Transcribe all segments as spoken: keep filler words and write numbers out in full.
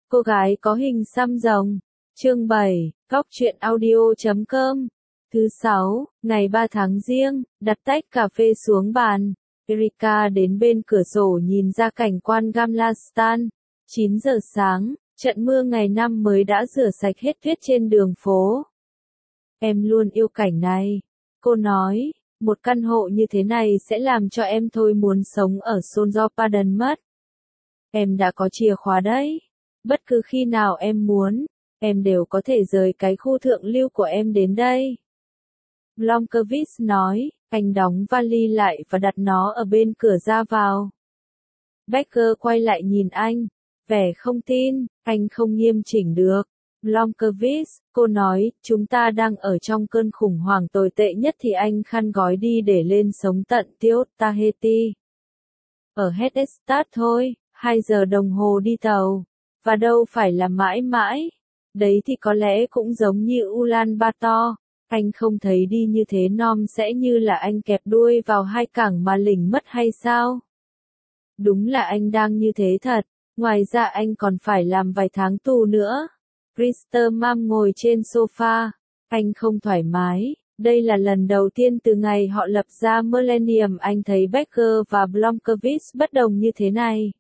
Cô gái có hình xăm rồng. Chương bảy, góc truyện audio chấm com. Thứ sáu, ngày ba tháng Giêng, đặt tách cà phê xuống bàn. Erika đến bên cửa sổ nhìn ra cảnh quan Gamla-stan. chín giờ sáng, trận mưa ngày năm mới đã rửa sạch hết tuyết trên đường phố. Em luôn yêu cảnh này. Cô nói, một căn hộ như thế này sẽ làm cho em thôi muốn sống ở Solnhofen mất. Em đã có chìa khóa đấy. Bất cứ khi nào em muốn, em đều có thể rời cái khu thượng lưu của em đến đây. Blomqvist nói, anh đóng vali lại và đặt nó ở bên cửa ra vào. Becker quay lại nhìn anh, vẻ không tin, anh không nghiêm chỉnh được. Blomqvist, cô nói, chúng ta đang ở trong cơn khủng hoảng tồi tệ nhất thì anh khăn gói đi để lên sống tận Tiot Tahiti. Ở Hestad thôi, hai giờ đồng hồ đi tàu. Và đâu phải là mãi mãi. Đấy thì có lẽ cũng giống như Ulaanbaatar. Anh không thấy đi như thế Nom sẽ như là anh kẹp đuôi vào hai cảng mà lỉnh mất hay sao? Đúng là anh đang như thế thật. Ngoài ra anh còn phải làm vài tháng tù nữa. Krister Mam ngồi trên sofa. Anh không thoải mái. Đây là lần đầu tiên từ ngày họ lập ra Millennium anh thấy Becker và Blomqvist bất đồng như thế này.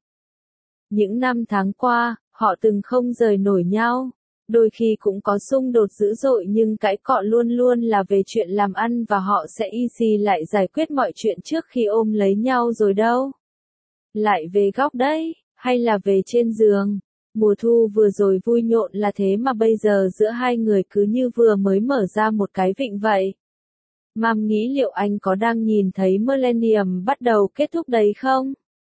Những năm tháng qua, họ từng không rời nổi nhau. Đôi khi cũng có xung đột dữ dội nhưng cãi cọ luôn luôn là về chuyện làm ăn và họ sẽ easy lại giải quyết mọi chuyện trước khi ôm lấy nhau rồi đâu. Lại về góc đấy, hay là về trên giường. Mùa thu vừa rồi vui nhộn là thế mà bây giờ giữa hai người cứ như vừa mới mở ra một cái vịnh vậy. Mam nghĩ liệu anh có đang nhìn thấy Millennium bắt đầu kết thúc đấy không?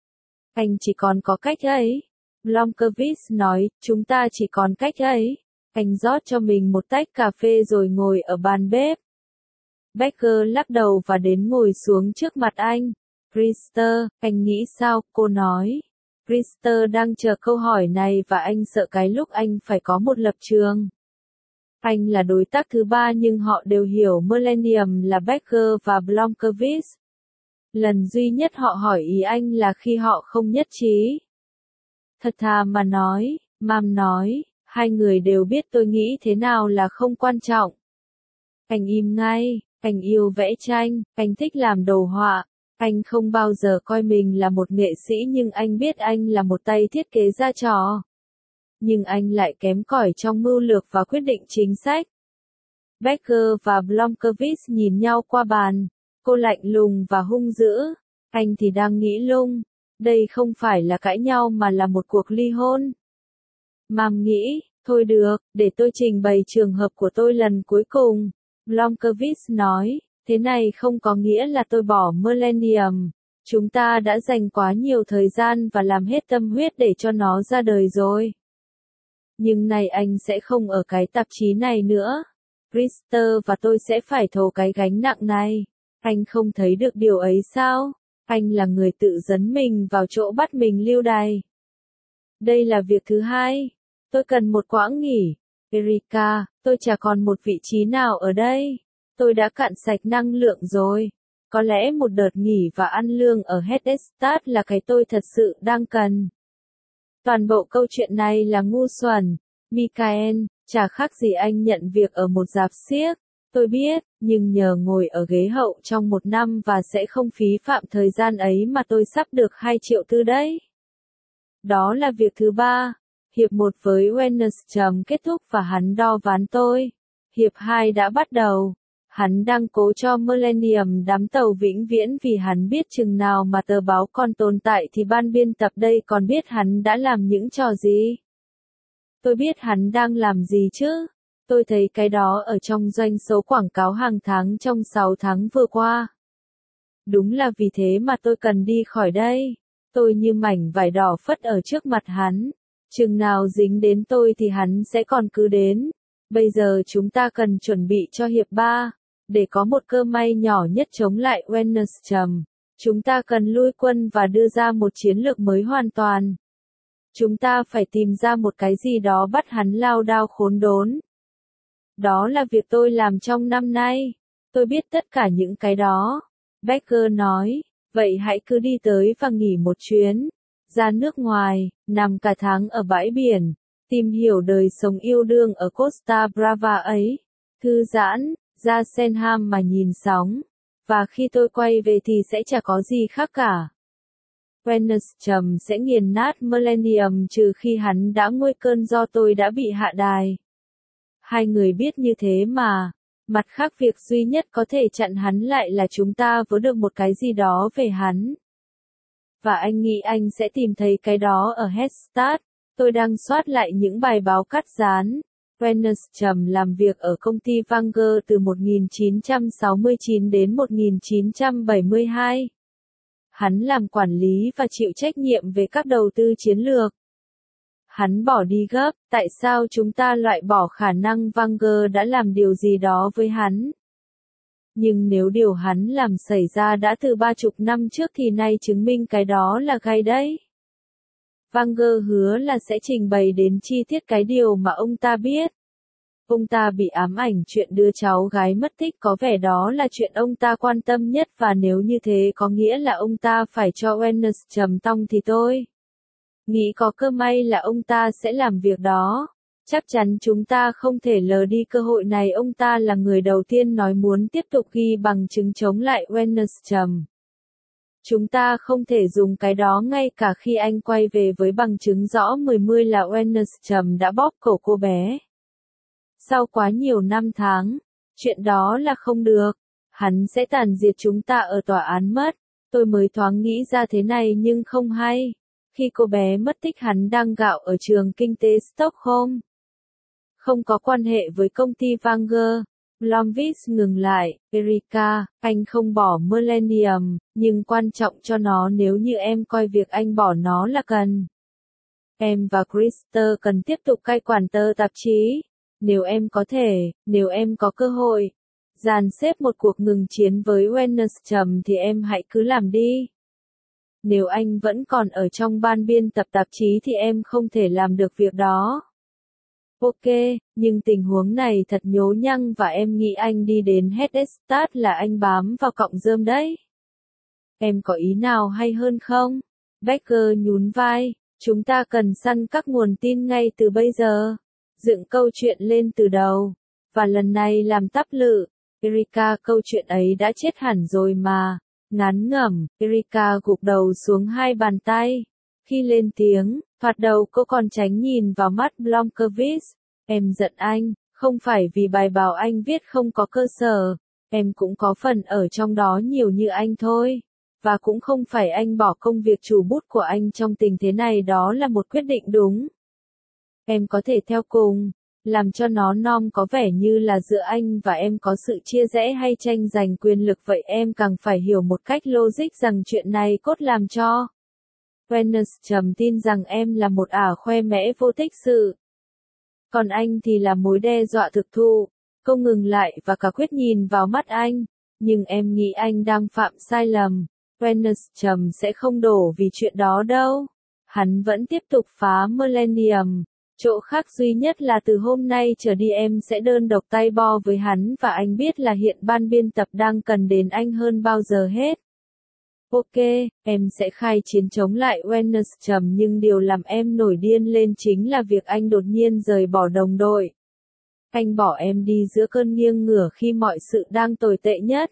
Anh chỉ còn có cách ấy. Blomqvist nói, chúng ta chỉ còn cách ấy. Anh rót cho mình một tách cà phê rồi ngồi ở bàn bếp. Becker lắc đầu và đến ngồi xuống trước mặt anh. Krister, anh nghĩ sao? Cô nói. Krister đang chờ câu hỏi này và anh sợ cái lúc anh phải có một lập trường. Anh là đối tác thứ ba nhưng họ đều hiểu Millennium là Becker và Blomqvist. Lần duy nhất họ hỏi ý anh là khi họ không nhất trí. Thật thà mà nói, Mam nói, hai người đều biết tôi nghĩ thế nào là không quan trọng. Anh im ngay, anh yêu vẽ tranh, anh thích làm đồ họa, anh không bao giờ coi mình là một nghệ sĩ nhưng anh biết anh là một tay thiết kế ra trò. Nhưng anh lại kém cỏi trong mưu lược và quyết định chính sách. Becker và Blomqvist nhìn nhau qua bàn, cô lạnh lùng và hung dữ, anh thì đang nghĩ lung. Đây không phải là cãi nhau mà là một cuộc ly hôn. Mam nghĩ, thôi được, để tôi trình bày trường hợp của tôi lần cuối cùng. Blomqvist nói, thế này không có nghĩa là tôi bỏ Millennium. Chúng ta đã dành quá nhiều thời gian và làm hết tâm huyết để cho nó ra đời rồi. Nhưng này anh sẽ không ở cái tạp chí này nữa. Krister và tôi sẽ phải thổ cái gánh nặng này. Anh không thấy được điều ấy sao? Anh là người tự dấn mình vào chỗ bắt mình lưu đày. Đây là việc thứ hai. Tôi cần một quãng nghỉ. Erika, tôi chả còn một vị trí nào ở đây. Tôi đã cạn sạch năng lượng rồi. Có lẽ một đợt nghỉ và ăn lương ở Hestad là cái tôi thật sự đang cần. Toàn bộ câu chuyện này là ngu xuẩn. Michael, chả khác gì anh nhận việc ở một rạp xiếc. Tôi biết, nhưng nhờ ngồi ở ghế hậu trong một năm và sẽ không phí phạm thời gian ấy mà tôi sắp được hai triệu tư đấy. Đó là việc thứ ba. Hiệp một với Wennerstrom kết thúc và hắn đo ván tôi. Hiệp hai đã bắt đầu. Hắn đang cố cho Millennium đắm tàu vĩnh viễn vì hắn biết chừng nào mà tờ báo còn tồn tại thì ban biên tập đây còn biết hắn đã làm những trò gì. Tôi biết hắn đang làm gì chứ. Tôi thấy cái đó ở trong doanh số quảng cáo hàng tháng trong sáu tháng vừa qua. Đúng là vì thế mà tôi cần đi khỏi đây. Tôi như mảnh vải đỏ phất ở trước mặt hắn. Chừng nào dính đến tôi thì hắn sẽ còn cứ đến. Bây giờ chúng ta cần chuẩn bị cho hiệp ba. Để có một cơ may nhỏ nhất chống lại Wennerstrom. Chúng ta cần lui quân và đưa ra một chiến lược mới hoàn toàn. Chúng ta phải tìm ra một cái gì đó bắt hắn lao đao khốn đốn. Đó là việc tôi làm trong năm nay. Tôi biết tất cả những cái đó. Becker nói, vậy hãy cứ đi tới và nghỉ một chuyến. Ra nước ngoài, nằm cả tháng ở bãi biển. Tìm hiểu đời sống yêu đương ở Costa Brava ấy. Thư giãn, ra Senham mà nhìn sóng. Và khi tôi quay về thì sẽ chả có gì khác cả. Venus trầm sẽ nghiền nát Millennium trừ khi hắn đã nguôi cơn do tôi đã bị hạ đài. Hai người biết như thế mà. Mặt khác việc duy nhất có thể chặn hắn lại là chúng ta vớ được một cái gì đó về hắn. Và anh nghĩ anh sẽ tìm thấy cái đó ở Headstart. Tôi đang soát lại những bài báo cắt dán. Venus trầm làm việc ở công ty Vanguard từ một nghìn chín trăm sáu mươi chín đến một nghìn chín trăm bảy mươi hai. Hắn làm quản lý và chịu trách nhiệm về các đầu tư chiến lược. Hắn bỏ đi gấp, tại sao chúng ta loại bỏ khả năng Vanguard đã làm điều gì đó với hắn? Nhưng nếu điều hắn làm xảy ra đã từ ba chục năm trước thì nay chứng minh cái đó là gay đấy. Vanguard hứa là sẽ trình bày đến chi tiết cái điều mà ông ta biết. Ông ta bị ám ảnh chuyện đứa cháu gái mất tích, có vẻ đó là chuyện ông ta quan tâm nhất, và nếu như thế có nghĩa là ông ta phải cho Venus trầm tong thì tôi nghĩ có cơ may là ông ta sẽ làm việc đó. Chắc chắn chúng ta không thể lờ đi cơ hội này. Ông ta là người đầu tiên nói muốn tiếp tục ghi bằng chứng chống lại Venus trầm. Chúng ta không thể dùng cái đó ngay cả khi anh quay về với bằng chứng rõ mười mươi là Venus trầm đã bóp cổ cô bé. Sau quá nhiều năm tháng, chuyện đó là không được. Hắn sẽ tàn diệt chúng ta ở tòa án mất. Tôi mới thoáng nghĩ ra thế này nhưng không hay. Khi cô bé mất tích hắn đang gạo ở trường kinh tế Stockholm. Không có quan hệ với công ty Vanguard. Blomqvist ngừng lại. Erika, anh không bỏ Millennium, nhưng quan trọng cho nó nếu như em coi việc anh bỏ nó là cần. Em và Krister cần tiếp tục cai quản tờ tạp chí. Nếu em có thể, nếu em có cơ hội, dàn xếp một cuộc ngừng chiến với Venus trầm thì em hãy cứ làm đi. Nếu anh vẫn còn ở trong ban biên tập tạp chí thì em không thể làm được việc đó. Ok, nhưng tình huống này thật nhố nhăng và em nghĩ anh đi đến Headstart là anh bám vào cọng rơm đấy. Em có ý nào hay hơn không? Becker nhún vai, chúng ta cần săn các nguồn tin ngay từ bây giờ. Dựng câu chuyện lên từ đầu. Và lần này làm tắp lự. Erika, câu chuyện ấy đã chết hẳn rồi mà. Ngán ngẩm, Erika gục đầu xuống hai bàn tay. Khi lên tiếng, thoạt đầu cô còn tránh nhìn vào mắt Blomqvist. Em giận anh, không phải vì bài báo anh viết không có cơ sở. Em cũng có phần ở trong đó nhiều như anh thôi. Và cũng không phải anh bỏ công việc chủ bút của anh trong tình thế này, đó là một quyết định đúng. Em có thể theo cùng, làm cho nó nom có vẻ như là giữa anh và em có sự chia rẽ hay tranh giành quyền lực, vậy em càng phải hiểu một cách logic rằng chuyện này cốt làm cho Venus trầm tin rằng em là một ả khoe mẽ vô tích sự. Còn anh thì là mối đe dọa thực thụ. Cô ngừng lại và cả quyết nhìn vào mắt anh. Nhưng em nghĩ anh đang phạm sai lầm. Venus trầm sẽ không đổ vì chuyện đó đâu. Hắn vẫn tiếp tục phá Millennium. Chỗ khác duy nhất là từ hôm nay trở đi em sẽ đơn độc tay bo với hắn, và anh biết là hiện ban biên tập đang cần đến anh hơn bao giờ hết. Ok, em sẽ khai chiến chống lại Venus trầm, nhưng điều làm em nổi điên lên chính là việc anh đột nhiên rời bỏ đồng đội. Anh bỏ em đi giữa cơn nghiêng ngửa khi mọi sự đang tồi tệ nhất.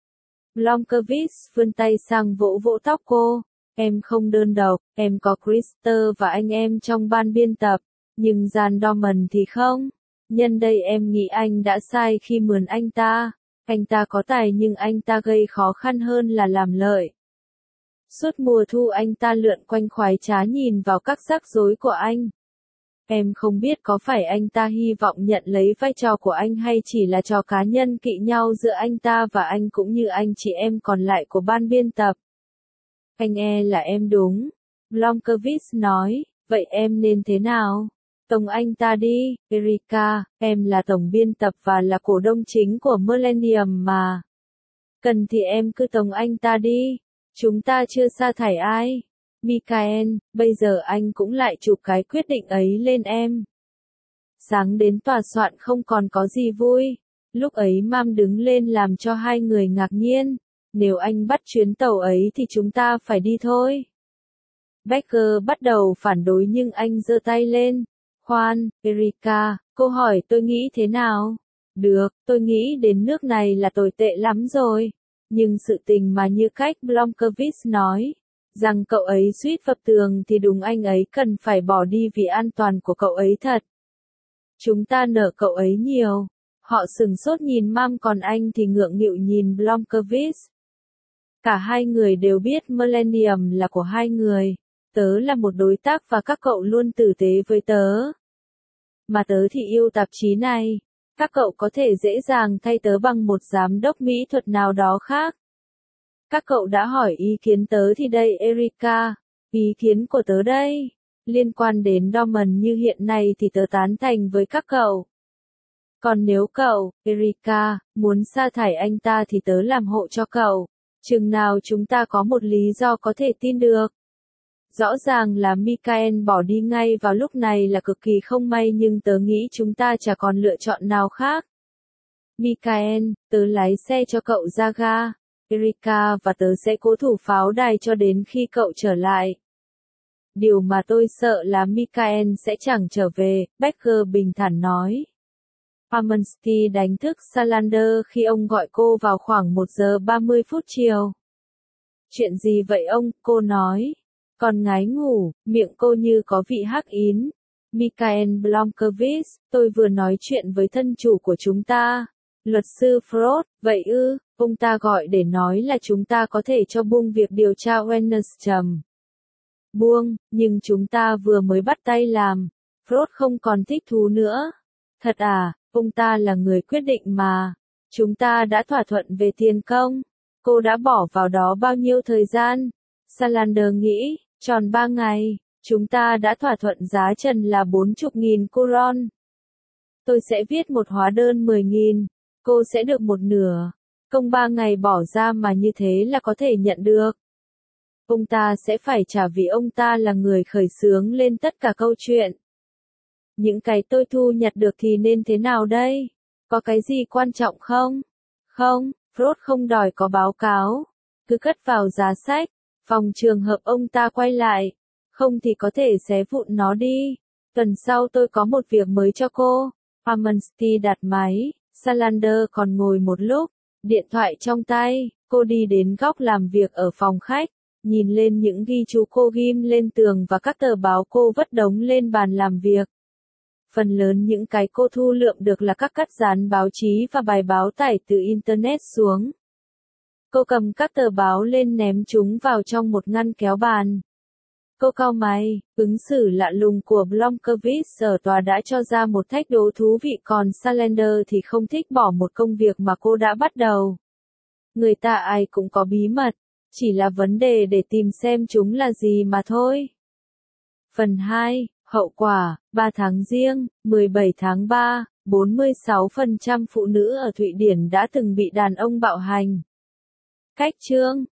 Blomqvist vươn tay sang vỗ vỗ tóc cô. Em không đơn độc, em có Krister và anh em trong ban biên tập. Nhưng Jan Dorman thì không. Nhân đây em nghĩ anh đã sai khi mượn anh ta. Anh ta có tài nhưng anh ta gây khó khăn hơn là làm lợi. Suốt mùa thu anh ta lượn quanh khoái trá nhìn vào các rắc rối của anh. Em không biết có phải anh ta hy vọng nhận lấy vai trò của anh hay chỉ là trò cá nhân kỵ nhau giữa anh ta và anh cũng như anh chị em còn lại của ban biên tập. Anh e là em đúng. Blomqvist nói, vậy em nên thế nào? Tống anh ta đi, Erika, em là tổng biên tập và là cổ đông chính của Millennium mà. Cần thì em cứ tống anh ta đi. Chúng ta chưa sa thải ai. Michael, bây giờ anh cũng lại chụp cái quyết định ấy lên em. Sáng đến tòa soạn không còn có gì vui. Lúc ấy Mam đứng lên làm cho hai người ngạc nhiên. Nếu anh bắt chuyến tàu ấy thì chúng ta phải đi thôi. Becker bắt đầu phản đối nhưng anh giơ tay lên. Khoan, Erika, cô hỏi tôi nghĩ thế nào? Được, tôi nghĩ đến nước này là tồi tệ lắm rồi. Nhưng sự tình mà như cách Blomkvist nói, rằng cậu ấy suýt vấp tường thì đúng anh ấy cần phải bỏ đi vì an toàn của cậu ấy thật. Chúng ta nợ cậu ấy nhiều. Họ sừng sốt nhìn Mam còn anh thì ngượng nghịu nhìn Blomkvist. Cả hai người đều biết Millennium là của hai người. Tớ là một đối tác và các cậu luôn tử tế với tớ. Mà tớ thì yêu tạp chí này. Các cậu có thể dễ dàng thay tớ bằng một giám đốc mỹ thuật nào đó khác. Các cậu đã hỏi ý kiến tớ thì đây Erika. Ý kiến của tớ đây. Liên quan đến Norman như hiện nay thì tớ tán thành với các cậu. Còn nếu cậu, Erika, muốn sa thải anh ta thì tớ làm hộ cho cậu. Chừng nào chúng ta có một lý do có thể tin được. Rõ ràng là Michael bỏ đi ngay vào lúc này là cực kỳ không may nhưng tớ nghĩ chúng ta chả còn lựa chọn nào khác. Michael, tớ lái xe cho cậu ra ga. Erika và tớ sẽ cố thủ pháo đài cho đến khi cậu trở lại. Điều mà tôi sợ là Michael sẽ chẳng trở về, Becker bình thản nói. Amnesty đánh thức Salander khi ông gọi cô vào khoảng một giờ ba mươi phút chiều. Chuyện gì vậy ông, cô nói. Còn ngái ngủ, miệng cô như có vị hắc ín. Michael Blomkvist, tôi vừa nói chuyện với thân chủ của chúng ta. Luật sư Frost, vậy ư, ông ta gọi để nói là chúng ta có thể cho buông việc điều tra Wellness trầm. Buông, nhưng chúng ta vừa mới bắt tay làm. Frost không còn thích thú nữa. Thật à, ông ta là người quyết định mà. Chúng ta đã thỏa thuận về tiền công. Cô đã bỏ vào đó bao nhiêu thời gian? Salander nghĩ, tròn ba ngày. Chúng ta đã thỏa thuận giá trần là bốn mươi nghìn coron. Tôi sẽ viết một hóa đơn mười nghìn. Cô sẽ được một nửa. Công ba ngày bỏ ra mà như thế là có thể nhận được. Ông ta sẽ phải trả vì ông ta là người khởi xướng lên tất cả câu chuyện. Những cái tôi thu nhặt được thì nên thế nào đây? Có cái gì quan trọng không? Không, Frost không đòi có báo cáo. Cứ cất vào giá sách. Phòng trường hợp ông ta quay lại. Không thì có thể xé vụn nó đi. Tuần sau tôi có một việc mới cho cô. Amnesty đặt máy. Salander còn ngồi một lúc. Điện thoại trong tay. Cô đi đến góc làm việc ở phòng khách. Nhìn lên những ghi chú cô ghim lên tường và các tờ báo cô vất đống lên bàn làm việc. Phần lớn những cái cô thu lượm được là các cắt dán báo chí và bài báo tải từ Internet xuống. Cô cầm các tờ báo lên ném chúng vào trong một ngăn kéo bàn. Cô cau mày, ứng xử lạ lùng của Blomkvist ở tòa đã cho ra một thách đố thú vị còn Salander thì không thích bỏ một công việc mà cô đã bắt đầu. Người ta ai cũng có bí mật, chỉ là vấn đề để tìm xem chúng là gì mà thôi. Phần hai, hậu quả, ba tháng giêng, mười bảy tháng ba, bốn mươi sáu phần trăm phụ nữ ở Thụy Điển đã từng bị đàn ông bạo hành. Cách chương